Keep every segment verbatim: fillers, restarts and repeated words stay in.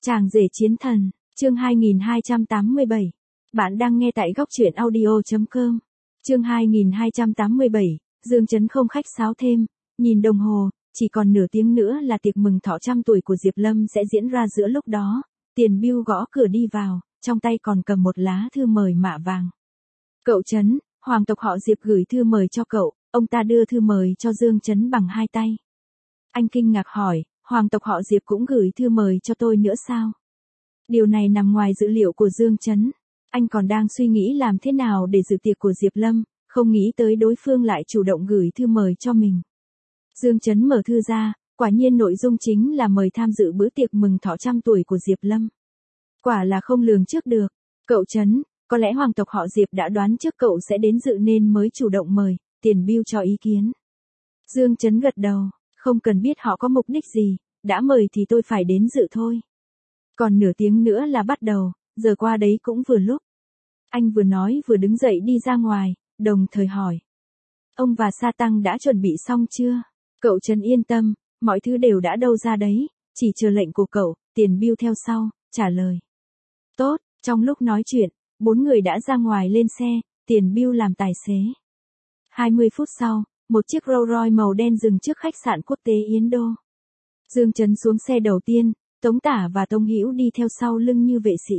Chàng rể chiến thần, chương hai nghìn hai trăm tám mươi bảy. Bạn đang nghe tại góc truyện audio chấm com. Chương hai nghìn hai trăm tám mươi bảy, Dương Chấn không khách sáo thêm, nhìn đồng hồ, chỉ còn nửa tiếng nữa là tiệc mừng thọ trăm tuổi của Diệp Lâm sẽ diễn ra giữa lúc đó. Tiền Bưu gõ cửa đi vào, trong tay còn cầm một lá thư mời mạ vàng. Cậu Chấn, hoàng tộc họ Diệp gửi thư mời cho cậu, ông ta đưa thư mời cho Dương Chấn bằng hai tay. Anh kinh ngạc hỏi, hoàng tộc họ Diệp cũng gửi thư mời cho tôi nữa sao? Điều này nằm ngoài dữ liệu của Dương Chấn. Anh còn đang suy nghĩ làm thế nào để dự tiệc của Diệp Lâm, không nghĩ tới đối phương lại chủ động gửi thư mời cho mình. Dương Chấn mở thư ra, quả nhiên nội dung chính là mời tham dự bữa tiệc mừng thọ trăm tuổi của Diệp Lâm. Quả là không lường trước được. Cậu Chấn, có lẽ hoàng tộc họ Diệp đã đoán trước cậu sẽ đến dự nên mới chủ động mời, Tiền Bưu cho ý kiến. Dương Chấn gật đầu, không cần biết họ có mục đích gì, đã mời thì tôi phải đến dự thôi. Còn nửa tiếng nữa là bắt đầu, giờ qua đấy cũng vừa lúc. Anh vừa nói vừa đứng dậy đi ra ngoài, đồng thời hỏi. Ông và Sa Tăng đã chuẩn bị xong chưa? Cậu Trần yên tâm, mọi thứ đều đã đâu ra đấy, chỉ chờ lệnh của cậu, Tiền Bưu theo sau, trả lời. Tốt, trong lúc nói chuyện, bốn người đã ra ngoài lên xe, Tiền Bưu làm tài xế. hai mươi phút sau, một chiếc Rolls Royce màu đen dừng trước khách sạn quốc tế Yến Đô. Dương Chấn xuống xe đầu tiên, Tống Tả và Tống Hữu đi theo sau lưng như vệ sĩ.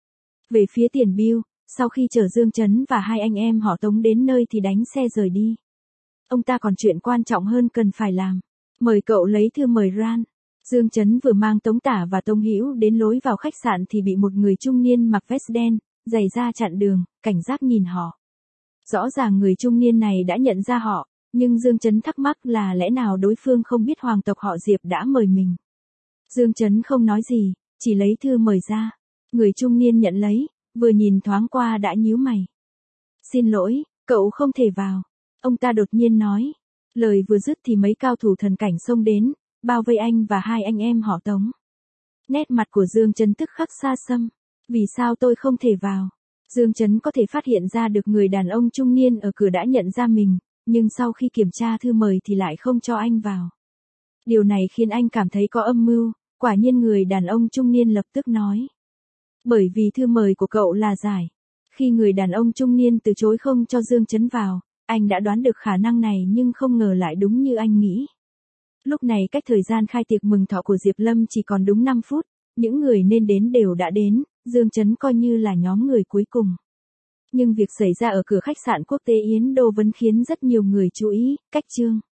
Về phía Tiền Bưu, sau khi chở Dương Chấn và hai anh em họ Tống đến nơi thì đánh xe rời đi. Ông ta còn chuyện quan trọng hơn cần phải làm. Mời cậu lấy thư mời Ran. Dương Chấn vừa mang Tống Tả và Tống Hữu đến lối vào khách sạn thì bị một người trung niên mặc vest đen, giày da chặn đường, cảnh giác nhìn họ. Rõ ràng người trung niên này đã nhận ra họ, nhưng Dương Chấn thắc mắc là lẽ nào đối phương không biết hoàng tộc họ Diệp đã mời mình. Dương Chấn không nói gì, chỉ lấy thư mời ra. Người trung niên nhận lấy, vừa nhìn thoáng qua đã nhíu mày. Xin lỗi, cậu không thể vào. Ông ta đột nhiên nói. Lời vừa dứt thì mấy cao thủ thần cảnh xông đến, bao vây anh và hai anh em họ Tống. Nét mặt của Dương Chấn tức khắc xa xăm. Vì sao tôi không thể vào? Dương Chấn có thể phát hiện ra được người đàn ông trung niên ở cửa đã nhận ra mình, nhưng sau khi kiểm tra thư mời thì lại không cho anh vào. Điều này khiến anh cảm thấy có âm mưu, quả nhiên người đàn ông trung niên lập tức nói. Bởi vì thư mời của cậu là giải. Khi người đàn ông trung niên từ chối không cho Dương Chấn vào, anh đã đoán được khả năng này nhưng không ngờ lại đúng như anh nghĩ. Lúc này cách thời gian khai tiệc mừng thọ của Diệp Lâm chỉ còn đúng năm phút, những người nên đến đều đã đến, Dương Chấn coi như là nhóm người cuối cùng. Nhưng việc xảy ra ở cửa khách sạn quốc tế Yến Đô vẫn khiến rất nhiều người chú ý, cách chương.